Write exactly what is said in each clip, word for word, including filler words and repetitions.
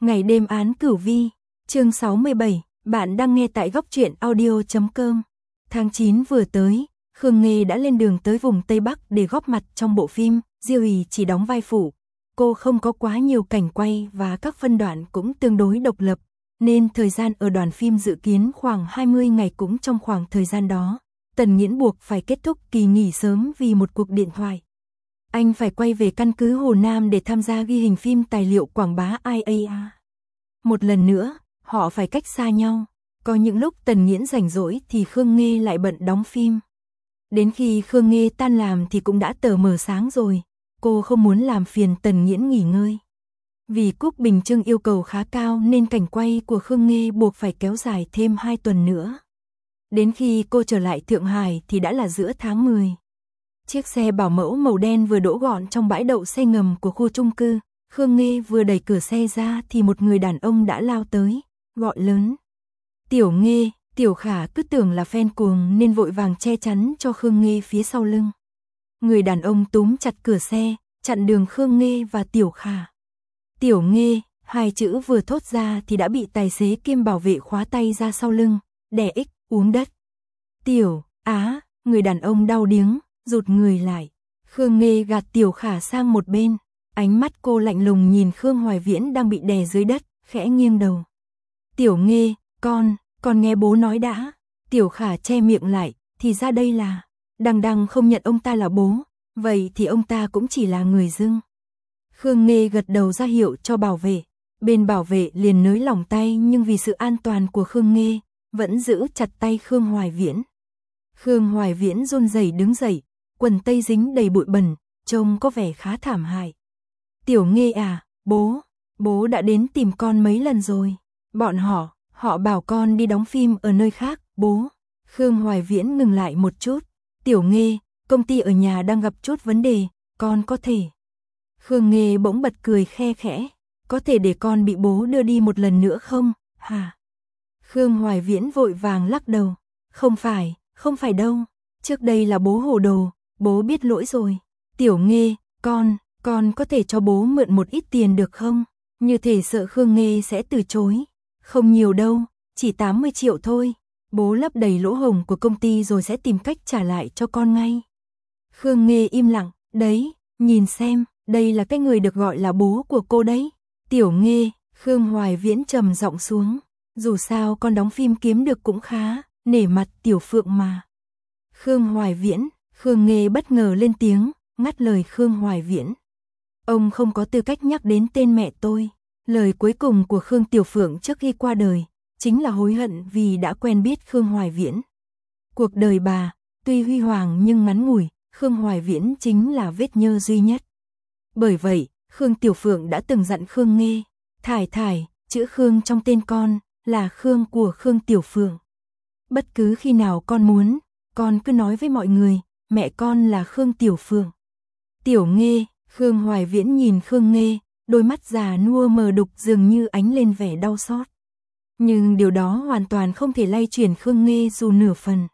Ngày đêm án cửu vi, chương sáu mươi bảy, bạn đang nghe tại góc truyện audio chấm com. Tháng chín vừa tới, Khương Nghê đã lên đường tới vùng Tây Bắc để góp mặt trong bộ phim, Diêu Hỷ chỉ đóng vai phụ. Cô không có quá nhiều cảnh quay và các phân đoạn cũng tương đối độc lập, nên thời gian ở đoàn phim dự kiến khoảng hai mươi ngày. Cũng trong khoảng thời gian đó, Tần Nghiễn buộc phải kết thúc kỳ nghỉ sớm vì một cuộc điện thoại. Anh phải quay về căn cứ Hồ Nam để tham gia ghi hình phim tài liệu quảng bá i a a. Một lần nữa, họ phải cách xa nhau. Có những lúc Tần Nghiễn rảnh rỗi thì Khương Nghê lại bận đóng phim. Đến khi Khương Nghê tan làm thì cũng đã tờ mờ sáng rồi. Cô không muốn làm phiền Tần Nghiễn nghỉ ngơi. Vì Cúc Bình Trưng yêu cầu khá cao nên cảnh quay của Khương Nghê buộc phải kéo dài thêm hai tuần nữa. Đến khi cô trở lại Thượng Hải thì đã là giữa tháng mười. Chiếc xe bảo mẫu màu đen vừa đỗ gọn trong bãi đậu xe ngầm của khu chung cư. Khương Nghê vừa đẩy cửa xe ra thì một người đàn ông đã lao tới, gọi lớn. Tiểu Nghê, Tiểu Khả cứ tưởng là fan cuồng nên vội vàng che chắn cho Khương Nghê phía sau lưng. Người đàn ông túm chặt cửa xe, chặn đường Khương Nghê và Tiểu Khả. Tiểu Nghê, hai chữ vừa thốt ra thì đã bị tài xế kiêm bảo vệ khóa tay ra sau lưng, đè ích, uống đất. Tiểu, á, người đàn ông đau điếng, rụt người lại. Khương Nghê gạt Tiểu Khả sang một bên. Ánh mắt cô lạnh lùng nhìn Khương Hoài Viễn đang bị đè dưới đất, khẽ nghiêng đầu. Tiểu Nghê, con, con nghe bố nói đã. Tiểu Khả che miệng lại, thì ra đây là, đằng đằng không nhận ông ta là bố, vậy thì ông ta cũng chỉ là người dưng. Khương Nghê gật đầu ra hiệu cho bảo vệ, bên bảo vệ liền nới lỏng tay nhưng vì sự an toàn của Khương Nghê, vẫn giữ chặt tay Khương Hoài Viễn. Khương Hoài Viễn run rẩy đứng dậy, quần tây dính đầy bụi bẩn, trông có vẻ khá thảm hại. Tiểu Nghê à, bố, bố đã đến tìm con mấy lần rồi. Bọn họ, họ bảo con đi đóng phim ở nơi khác, bố. Khương Hoài Viễn ngừng lại một chút. Tiểu Nghê, công ty ở nhà đang gặp chút vấn đề, con có thể. Khương Nghê bỗng bật cười khe khẽ. Có thể để con bị bố đưa đi một lần nữa không, hả? Khương Hoài Viễn vội vàng lắc đầu. Không phải, không phải đâu. Trước đây là bố hồ đồ, bố biết lỗi rồi. Tiểu Nghê, con... Con có thể cho bố mượn một ít tiền được không? Như thể sợ Khương Nghê sẽ từ chối. Không nhiều đâu, chỉ tám mươi triệu thôi. Bố lấp đầy lỗ hổng của công ty rồi sẽ tìm cách trả lại cho con ngay. Khương Nghê im lặng, đấy, nhìn xem, đây là cái người được gọi là bố của cô đấy. Tiểu Nghê, Khương Hoài Viễn trầm giọng xuống. Dù sao con đóng phim kiếm được cũng khá, nể mặt Tiểu Phượng mà. Khương Hoài Viễn, Khương Nghê bất ngờ lên tiếng, ngắt lời Khương Hoài Viễn. Ông không có tư cách nhắc đến tên mẹ tôi. Lời cuối cùng của Khương Tiểu Phượng trước khi qua đời, chính là hối hận vì đã quen biết Khương Hoài Viễn. Cuộc đời bà, tuy huy hoàng nhưng ngắn ngủi, Khương Hoài Viễn chính là vết nhơ duy nhất. Bởi vậy, Khương Tiểu Phượng đã từng dặn Khương Nghê, thải thải, chữ Khương trong tên con, là Khương của Khương Tiểu Phượng. Bất cứ khi nào con muốn, con cứ nói với mọi người, mẹ con là Khương Tiểu Phượng. Tiểu Nghê, Khương Hoài Viễn nhìn Khương Nghê, đôi mắt già nua mờ đục dường như ánh lên vẻ đau xót. Nhưng điều đó hoàn toàn không thể lay chuyển Khương Nghê dù nửa phần.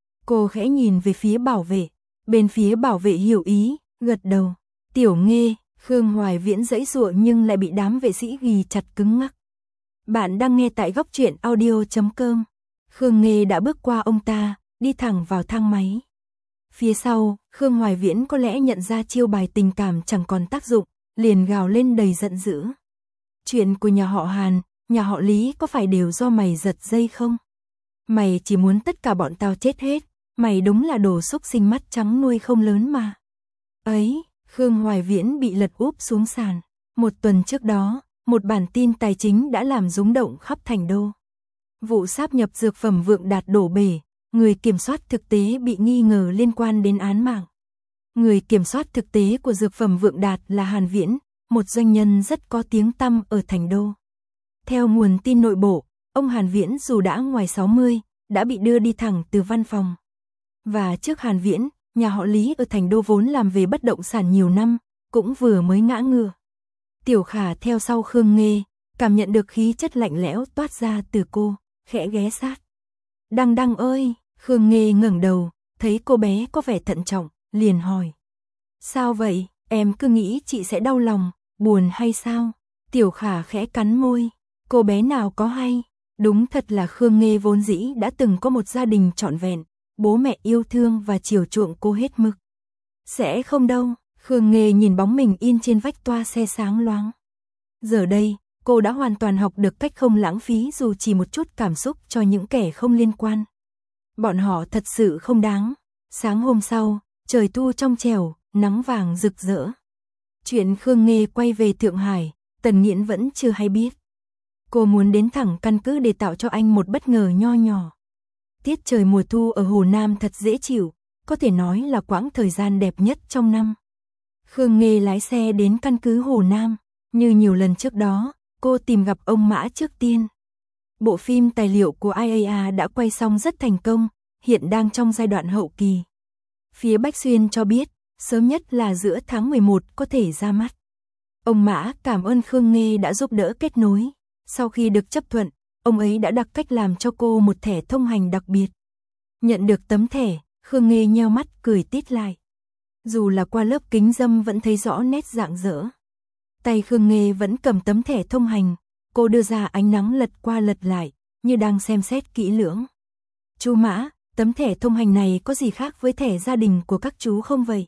Cô khẽ nhìn về phía bảo vệ, bên phía bảo vệ hiểu ý, gật đầu. Tiểu Nghê, Khương Hoài Viễn giãy giụa nhưng lại bị đám vệ sĩ ghì chặt cứng ngắc. Bạn đang nghe tại góc truyện audio chấm com. Khương Nghê đã bước qua ông ta, đi thẳng vào thang máy. Phía sau, Khương Hoài Viễn có lẽ nhận ra chiêu bài tình cảm chẳng còn tác dụng, liền gào lên đầy giận dữ. Chuyện của nhà họ Hàn, nhà họ Lý có phải đều do mày giật dây không? Mày chỉ muốn tất cả bọn tao chết hết, mày đúng là đồ xúc sinh mắt trắng nuôi không lớn mà. Ấy, Khương Hoài Viễn bị lật úp xuống sàn. Một tuần trước đó, một bản tin tài chính đã làm rúng động khắp thành đô. Vụ sáp nhập dược phẩm Vượng Đạt đổ bể. Người kiểm soát thực tế bị nghi ngờ liên quan đến án mạng. Người kiểm soát thực tế của dược phẩm Vượng Đạt là Hàn Viễn, một doanh nhân rất có tiếng tăm ở thành đô. Theo nguồn tin nội bộ, ông Hàn Viễn dù đã ngoài sáu mươi, đã bị đưa đi thẳng từ văn phòng. Và trước Hàn Viễn, nhà họ Lý ở thành đô vốn làm về bất động sản nhiều năm, cũng vừa mới ngã ngựa. Tiểu Khả theo sau Khương Nghê, cảm nhận được khí chất lạnh lẽo toát ra từ cô, khẽ ghé sát. Đăng Đăng ơi, Khương Nghê ngẩng đầu, thấy cô bé có vẻ thận trọng, liền hỏi. Sao vậy, em cứ nghĩ chị sẽ đau lòng, buồn hay sao? Tiểu Khả khẽ cắn môi, cô bé nào có hay, đúng thật là Khương Nghê vốn dĩ đã từng có một gia đình trọn vẹn, bố mẹ yêu thương và chiều chuộng cô hết mực. Sẽ không đâu, Khương Nghê nhìn bóng mình in trên vách toa xe sáng loáng. Giờ đây, cô đã hoàn toàn học được cách không lãng phí dù chỉ một chút cảm xúc cho những kẻ không liên quan. Bọn họ thật sự không đáng. Sáng hôm sau, trời thu trong trẻo, nắng vàng rực rỡ. Chuyện Khương Nghê quay về Thượng Hải, Tần Nghiễn vẫn chưa hay biết. Cô muốn đến thẳng căn cứ để tạo cho anh một bất ngờ nho nhỏ. Tiết trời mùa thu ở Hồ Nam thật dễ chịu, có thể nói là quãng thời gian đẹp nhất trong năm. Khương Nghê lái xe đến căn cứ Hồ Nam, như nhiều lần trước đó, cô tìm gặp ông Mã trước tiên. Bộ phim tài liệu của i a a đã quay xong rất thành công, hiện đang trong giai đoạn hậu kỳ. Phía Bách Xuyên cho biết, sớm nhất là giữa tháng mười một có thể ra mắt. Ông Mã cảm ơn Khương Nghê đã giúp đỡ kết nối. Sau khi được chấp thuận, ông ấy đã đặc cách làm cho cô một thẻ thông hành đặc biệt. Nhận được tấm thẻ, Khương Nghê nheo mắt cười tít lại. Dù là qua lớp kính râm vẫn thấy rõ nét rạng rỡ. Tay Khương Nghê vẫn cầm tấm thẻ thông hành, cô đưa ra ánh nắng lật qua lật lại, như đang xem xét kỹ lưỡng. Chú Mã, tấm thẻ thông hành này có gì khác với thẻ gia đình của các chú không vậy?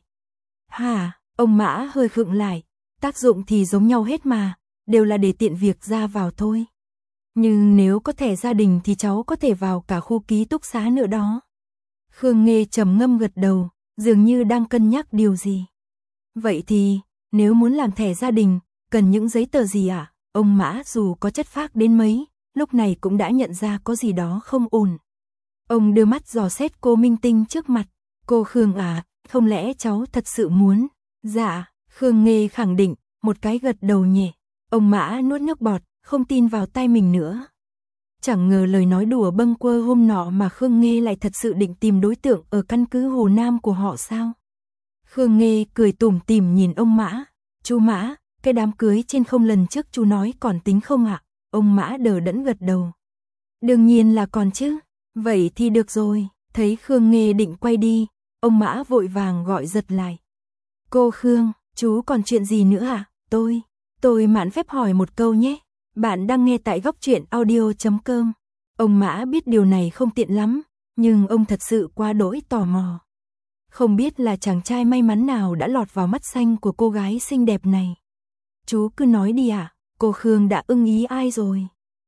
Hả, ông Mã hơi khựng lại, tác dụng thì giống nhau hết mà, đều là để tiện việc ra vào thôi. Nhưng nếu có thẻ gia đình thì cháu có thể vào cả khu ký túc xá nữa đó. Khương Nghê trầm ngâm gật đầu, dường như đang cân nhắc điều gì. Vậy thì, nếu muốn làm thẻ gia đình, cần những giấy tờ gì ạ? À? Ông Mã dù có chất phác đến mấy, lúc này cũng đã nhận ra có gì đó không ổn. Ông đưa mắt dò xét cô minh tinh trước mặt. Cô Khương à, không lẽ cháu thật sự muốn? Dạ, Khương Nghê khẳng định, một cái gật đầu nhẹ. Ông Mã nuốt nước bọt, không tin vào tay mình nữa. Chẳng ngờ lời nói đùa bâng quơ hôm nọ mà Khương Nghê lại thật sự định tìm đối tượng ở căn cứ Hồ Nam của họ sao? Khương Nghê cười tủm tỉm nhìn ông Mã. Chú Mã, cái đám cưới trên không lần trước chú nói còn tính không ạ? À? Ông Mã đờ đẫn gật đầu. Đương nhiên là còn chứ. Vậy thì được rồi. Thấy Khương Nghê định quay đi, ông Mã vội vàng gọi giật lại. Cô Khương, chú còn chuyện gì nữa à? Tôi, tôi mạn phép hỏi một câu nhé. Bạn đang nghe tại góc truyện audio chấm com. Ông Mã biết điều này không tiện lắm, nhưng ông thật sự quá đỗi tò mò. Không biết là chàng trai may mắn nào đã lọt vào mắt xanh của cô gái xinh đẹp này. Chú cứ nói đi ạ, à, cô Khương đã ưng ý ai rồi?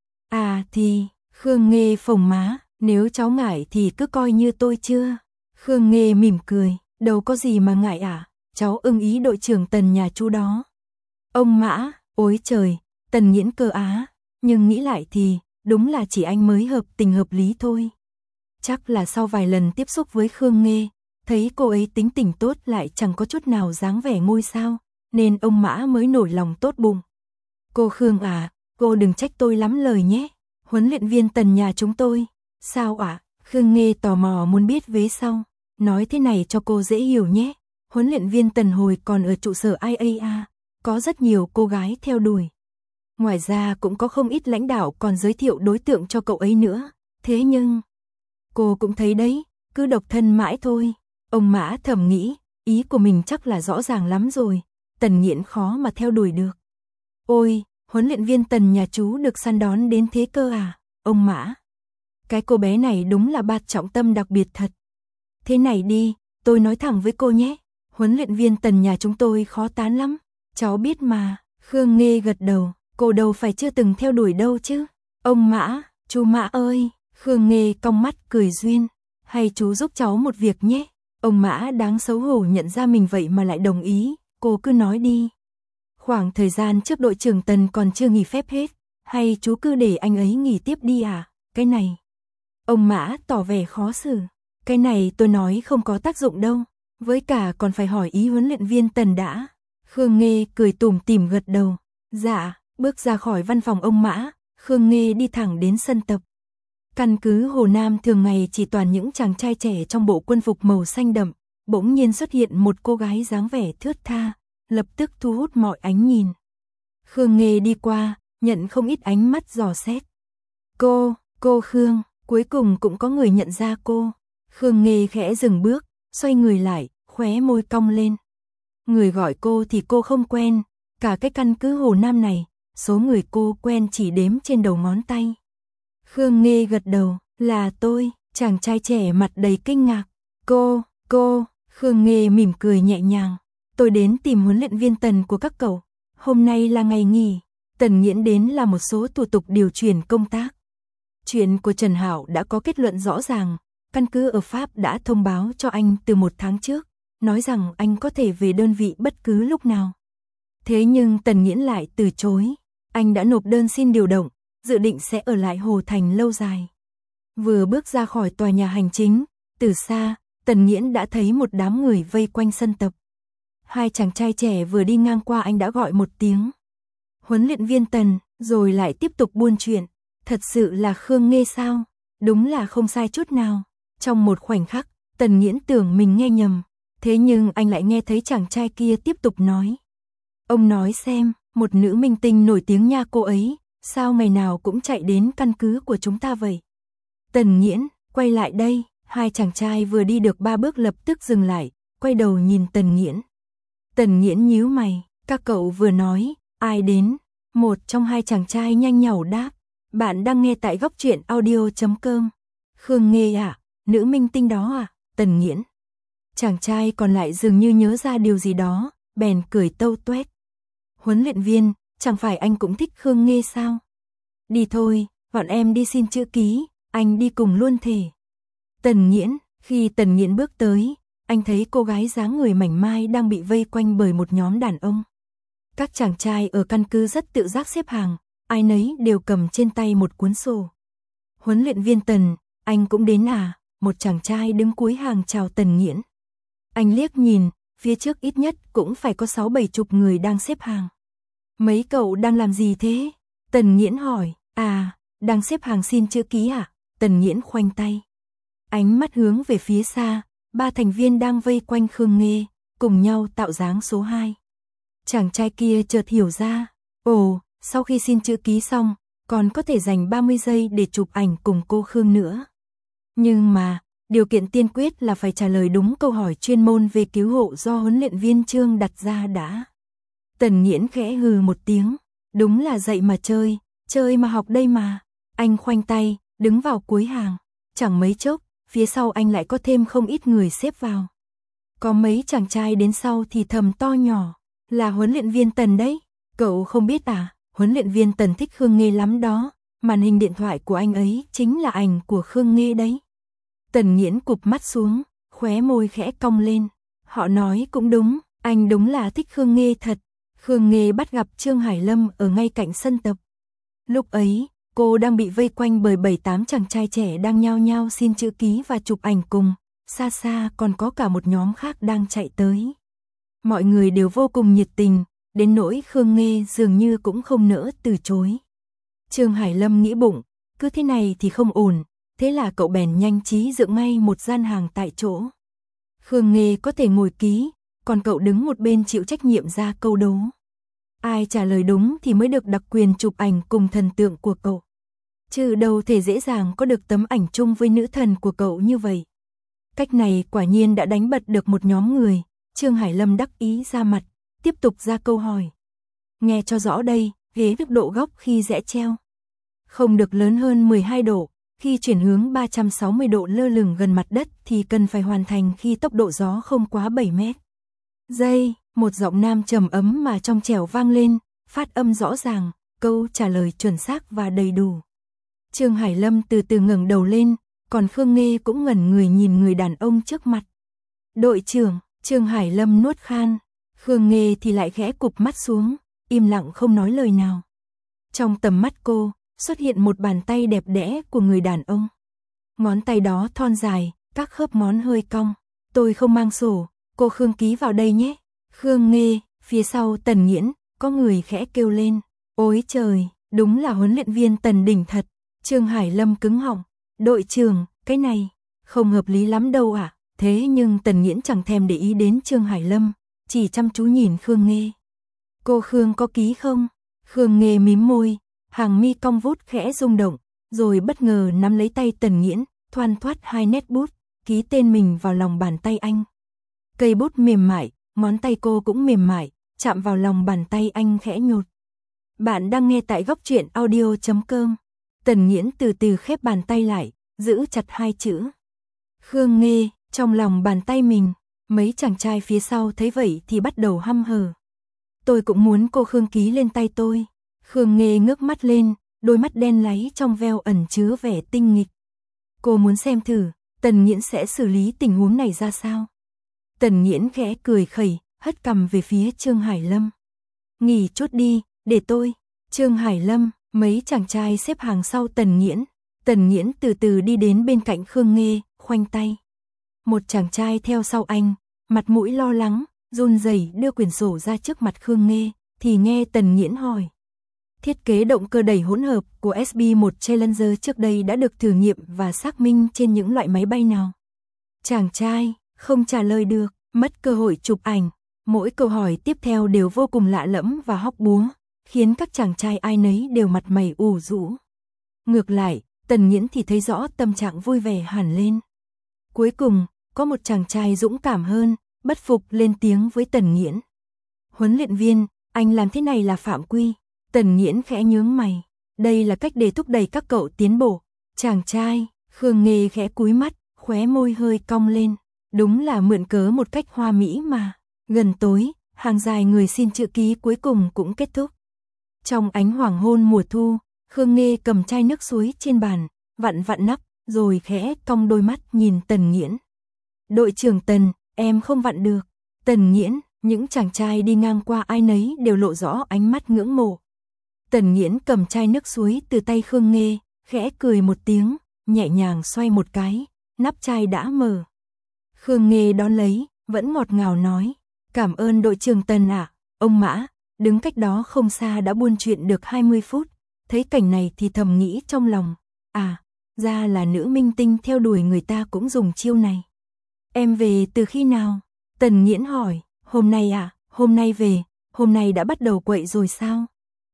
À thì, Khương Nghê phồng má, nếu cháu ngại thì cứ coi như tôi chưa. Khương Nghê mỉm cười, đâu có gì mà ngại à, cháu ưng ý đội trưởng Tần nhà chú đó. Ông Mã, ôi trời, Tần Nghiễn cơ á, nhưng nghĩ lại thì, đúng là chỉ anh mới hợp tình hợp lý thôi. Chắc là sau vài lần tiếp xúc với Khương Nghê, thấy cô ấy tính tình tốt lại chẳng có chút nào dáng vẻ ngôi sao, nên ông Mã mới nổi lòng tốt bụng. Cô Khương à, cô đừng trách tôi lắm lời nhé, huấn luyện viên Tần nhà chúng tôi. Sao ạ? À? Khương Nghê tò mò muốn biết vế sau. Nói thế này cho cô dễ hiểu nhé, huấn luyện viên Tần hồi còn ở trụ sở i a a, có rất nhiều cô gái theo đuổi. Ngoài ra cũng có không ít lãnh đạo còn giới thiệu đối tượng cho cậu ấy nữa. Thế nhưng, cô cũng thấy đấy, cứ độc thân mãi thôi. Ông Mã thầm nghĩ, ý của mình chắc là rõ ràng lắm rồi. Tần Nghiễn khó mà theo đuổi được. Ôi, huấn luyện viên Tần nhà chú được săn đón đến thế cơ à? Ông Mã, cái cô bé này đúng là bạt trọng tâm đặc biệt thật. Thế này đi, tôi nói thẳng với cô nhé. Huấn luyện viên Tần nhà chúng tôi khó tán lắm. Cháu biết mà. Khương Nghê gật đầu. Cô đâu phải chưa từng theo đuổi đâu chứ. Ông Mã, chú Mã ơi. Khương Nghê cong mắt cười duyên. Hay chú giúp cháu một việc nhé. Ông Mã đáng xấu hổ nhận ra mình vậy mà lại đồng ý. Cô cứ nói đi. Khoảng thời gian trước đội trưởng Tần còn chưa nghỉ phép hết. Hay chú cứ để anh ấy nghỉ tiếp đi à? Cái này. Ông Mã tỏ vẻ khó xử. Cái này tôi nói không có tác dụng đâu. Với cả còn phải hỏi ý huấn luyện viên Tần đã. Khương Nghê cười tủm tỉm gật đầu. Dạ, bước ra khỏi văn phòng ông Mã, Khương Nghê đi thẳng đến sân tập. Căn cứ Hồ Nam thường ngày chỉ toàn những chàng trai trẻ trong bộ quân phục màu xanh đậm. Bỗng nhiên xuất hiện một cô gái dáng vẻ thướt tha, lập tức thu hút mọi ánh nhìn. Khương Nghê đi qua, nhận không ít ánh mắt dò xét. Cô, cô Khương, cuối cùng cũng có người nhận ra cô. Khương Nghê khẽ dừng bước, xoay người lại, khóe môi cong lên. Người gọi cô thì cô không quen, cả cái căn cứ Hồ Nam này, số người cô quen chỉ đếm trên đầu ngón tay. Khương Nghê gật đầu, là tôi, chàng trai trẻ mặt đầy kinh ngạc. Cô, cô, Khương Nghê mỉm cười nhẹ nhàng. Tôi đến tìm huấn luyện viên Tần của các cậu. Hôm nay là ngày nghỉ. Tần Nghiễn đến là một số thủ tục điều chuyển công tác. Chuyện của Trần Hạo đã có kết luận rõ ràng. Căn cứ ở Pháp đã thông báo cho anh từ một tháng trước, nói rằng anh có thể về đơn vị bất cứ lúc nào. Thế nhưng Tần Nghiễn lại từ chối. Anh đã nộp đơn xin điều động, dự định sẽ ở lại Hồ Thành lâu dài. Vừa bước ra khỏi tòa nhà hành chính, từ xa, Tần Nghiễn đã thấy một đám người vây quanh sân tập. Hai chàng trai trẻ vừa đi ngang qua anh đã gọi một tiếng. Huấn luyện viên Tần, rồi lại tiếp tục buôn chuyện. Thật sự là Khương Nghê sao? Đúng là không sai chút nào. Trong một khoảnh khắc, Tần Nghiễn tưởng mình nghe nhầm. Thế nhưng anh lại nghe thấy chàng trai kia tiếp tục nói. Ông nói xem, một nữ minh tinh nổi tiếng nha cô ấy, sao ngày nào cũng chạy đến căn cứ của chúng ta vậy? Tần Nghiễn, quay lại đây. Hai chàng trai vừa đi được ba bước lập tức dừng lại, quay đầu nhìn Tần Nghiễn. Tần Nghiễn nhíu mày, các cậu vừa nói, ai đến? Một trong hai chàng trai nhanh nhảu đáp. Bạn đang nghe tại góc truyện audio chấm com. Khương Nghê à, nữ minh tinh đó à? Tần Nghiễn. Chàng trai còn lại dường như nhớ ra điều gì đó, bèn cười tâu tuét. Huấn luyện viên, chẳng phải anh cũng thích Khương Nghê sao? Đi thôi, bọn em đi xin chữ ký, anh đi cùng luôn thể. Tần Nghiễn, khi Tần Nghiễn bước tới, anh thấy cô gái dáng người mảnh mai đang bị vây quanh bởi một nhóm đàn ông. Các chàng trai ở căn cứ rất tự giác xếp hàng, ai nấy đều cầm trên tay một cuốn sổ. Huấn luyện viên Tần, anh cũng đến à? Một chàng trai đứng cuối hàng chào Tần Nghiễn. Anh liếc nhìn, phía trước ít nhất cũng phải có sáu bảy chục người đang xếp hàng. Mấy cậu đang làm gì thế? Tần Nghiễn hỏi. À, đang xếp hàng xin chữ ký à? Tần Nghiễn khoanh tay. Ánh mắt hướng về phía xa, ba thành viên đang vây quanh Khương Nghê, cùng nhau tạo dáng số hai. Chàng trai kia chợt hiểu ra, ồ, sau khi xin chữ ký xong, còn có thể dành ba mươi giây để chụp ảnh cùng cô Khương nữa. Nhưng mà, điều kiện tiên quyết là phải trả lời đúng câu hỏi chuyên môn về cứu hộ do huấn luyện viên Trương đặt ra đã. Tần Nghiễn khẽ hừ một tiếng, đúng là dậy mà chơi, chơi mà học đây mà. Anh khoanh tay, đứng vào cuối hàng, chẳng mấy chốc, phía sau anh lại có thêm không ít người xếp vào. Có mấy chàng trai đến sau thì thầm to nhỏ, là huấn luyện viên Tần đấy, cậu không biết à, huấn luyện viên Tần thích Khương Nghê lắm đó, màn hình điện thoại của anh ấy chính là ảnh của Khương Nghê đấy. Tần Nghiễn cụp mắt xuống, khóe môi khẽ cong lên, họ nói cũng đúng, anh đúng là thích Khương Nghê thật. Khương Nghê bắt gặp Trương Hải Lâm ở ngay cạnh sân tập. Lúc ấy, cô đang bị vây quanh bởi bảy tám chàng trai trẻ đang nhao nhao xin chữ ký và chụp ảnh cùng, xa xa còn có cả một nhóm khác đang chạy tới. Mọi người đều vô cùng nhiệt tình, đến nỗi Khương Nghê dường như cũng không nỡ từ chối. Trương Hải Lâm nghĩ bụng, cứ thế này thì không ổn, thế là cậu bèn nhanh trí dựng ngay một gian hàng tại chỗ. Khương Nghê có thể ngồi ký, còn cậu đứng một bên chịu trách nhiệm ra câu đố. Ai trả lời đúng thì mới được đặc quyền chụp ảnh cùng thần tượng của cậu. Chứ đâu thể dễ dàng có được tấm ảnh chung với nữ thần của cậu như vậy. Cách này quả nhiên đã đánh bật được một nhóm người. Trương Hải Lâm đắc ý ra mặt, tiếp tục ra câu hỏi. Nghe cho rõ đây, ghế được độ góc khi rẽ treo. Không được lớn hơn mười hai độ, khi chuyển hướng ba trăm sáu mươi độ lơ lửng gần mặt đất thì cần phải hoàn thành khi tốc độ gió không quá bảy mét. Giây, một giọng nam trầm ấm mà trong trẻo vang lên, phát âm rõ ràng, câu trả lời chuẩn xác và đầy đủ. Trương Hải Lâm từ từ ngẩng đầu lên, còn Khương Nghê cũng ngẩn người nhìn người đàn ông trước mặt. Đội trưởng, Trương Hải Lâm nuốt khan, Khương Nghê thì lại khẽ cụp mắt xuống, im lặng không nói lời nào. Trong tầm mắt cô, xuất hiện một bàn tay đẹp đẽ của người đàn ông. Ngón tay đó thon dài, các khớp ngón hơi cong. Tôi không mang sổ, cô Khương ký vào đây nhé. Khương Nghê, phía sau Tần Nghiễn, có người khẽ kêu lên. Ôi trời, đúng là huấn luyện viên Tần đỉnh thật. Trương Hải Lâm cứng họng. Đội trưởng, cái này, không hợp lý lắm đâu ạ. À? Thế nhưng Tần Nghiễn chẳng thèm để ý đến Trương Hải Lâm, chỉ chăm chú nhìn Khương Nghê. Cô Khương có ký không? Khương Nghê mím môi, hàng mi cong vút khẽ rung động, rồi bất ngờ nắm lấy tay Tần Nghiễn, thoăn thoắt hai nét bút, ký tên mình vào lòng bàn tay anh. Cây bút mềm mại, ngón tay cô cũng mềm mại, chạm vào lòng bàn tay anh khẽ nhột. Bạn đang nghe tại góc truyện audio chấm com. Tần Nghiễn từ từ khép bàn tay lại, giữ chặt hai chữ Khương Nghê trong lòng bàn tay mình. Mấy chàng trai phía sau thấy vậy thì bắt đầu hăm hở. Tôi cũng muốn cô Khương ký lên tay tôi. Khương Nghê ngước mắt lên, đôi mắt đen láy trong veo ẩn chứa vẻ tinh nghịch. Cô muốn xem thử, Tần Nghiễn sẽ xử lý tình huống này ra sao? Tần Nghiễn khẽ cười khẩy, hất cằm về phía Trương Hải Lâm. Nghỉ chút đi, để tôi. Trương Hải Lâm, mấy chàng trai xếp hàng sau Tần Nghiễn. Tần Nghiễn từ từ đi đến bên cạnh Khương Nghê, khoanh tay. Một chàng trai theo sau anh, mặt mũi lo lắng, run rẩy đưa quyển sổ ra trước mặt Khương Nghê, thì nghe Tần Nghiễn hỏi. Thiết kế động cơ đẩy hỗn hợp của S B một Challenger trước đây đã được thử nghiệm và xác minh trên những loại máy bay nào? Chàng trai không trả lời được, mất cơ hội chụp ảnh. Mỗi câu hỏi tiếp theo đều vô cùng lạ lẫm và hóc búa, khiến các chàng trai ai nấy đều mặt mày ủ rũ. Ngược lại, Tần Nghiễn thì thấy rõ tâm trạng vui vẻ hẳn lên. Cuối cùng, có một chàng trai dũng cảm hơn, bất phục lên tiếng với Tần Nghiễn. Huấn luyện viên, anh làm thế này là phạm quy. Tần Nghiễn khẽ nhướng mày. Đây là cách để thúc đẩy các cậu tiến bộ. Chàng trai, Khương Nghê khẽ cúi mắt, khóe môi hơi cong lên. Đúng là mượn cớ một cách hoa mỹ mà. Gần tối, hàng dài người xin chữ ký cuối cùng cũng kết thúc. Trong ánh hoàng hôn mùa thu, Khương Nghê cầm chai nước suối trên bàn, vặn vặn nắp, rồi khẽ cong đôi mắt nhìn Tần Nghiễn. Đội trưởng Tần, em không vặn được. Tần Nghiễn, những chàng trai đi ngang qua ai nấy đều lộ rõ ánh mắt ngưỡng mộ. Tần Nghiễn cầm chai nước suối từ tay Khương Nghê, khẽ cười một tiếng, nhẹ nhàng xoay một cái, nắp chai đã mở. Khương Nghê đón lấy, vẫn ngọt ngào nói. Cảm ơn đội trưởng Tần ạ. Ông Mã, đứng cách đó không xa đã buôn chuyện được hai mươi phút. Thấy cảnh này thì thầm nghĩ trong lòng. À, ra là nữ minh tinh theo đuổi người ta cũng dùng chiêu này. Em về từ khi nào? Tần Nghiễn hỏi. Hôm nay ạ, à, hôm nay về, hôm nay đã bắt đầu quậy rồi sao?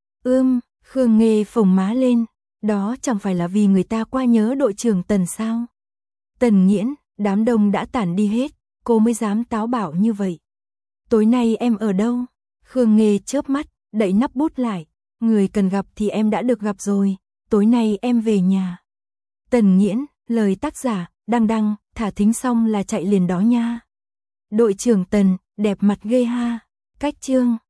Ưm, Khương Nghê phồng má lên. Đó chẳng phải là vì người ta qua nhớ đội trưởng Tần sao? Tần Nghiễn, đám đông đã tản đi hết, cô mới dám táo bạo như vậy. Tối nay em ở đâu? Khương Nghê chớp mắt, đậy nắp bút lại. Người cần gặp thì em đã được gặp rồi, tối nay em về nhà. Tần Nghiễn, lời tác giả, đăng đăng, thả thính xong là chạy liền đó nha. Đội trưởng Tần, đẹp mặt ghê ha. Cách chương.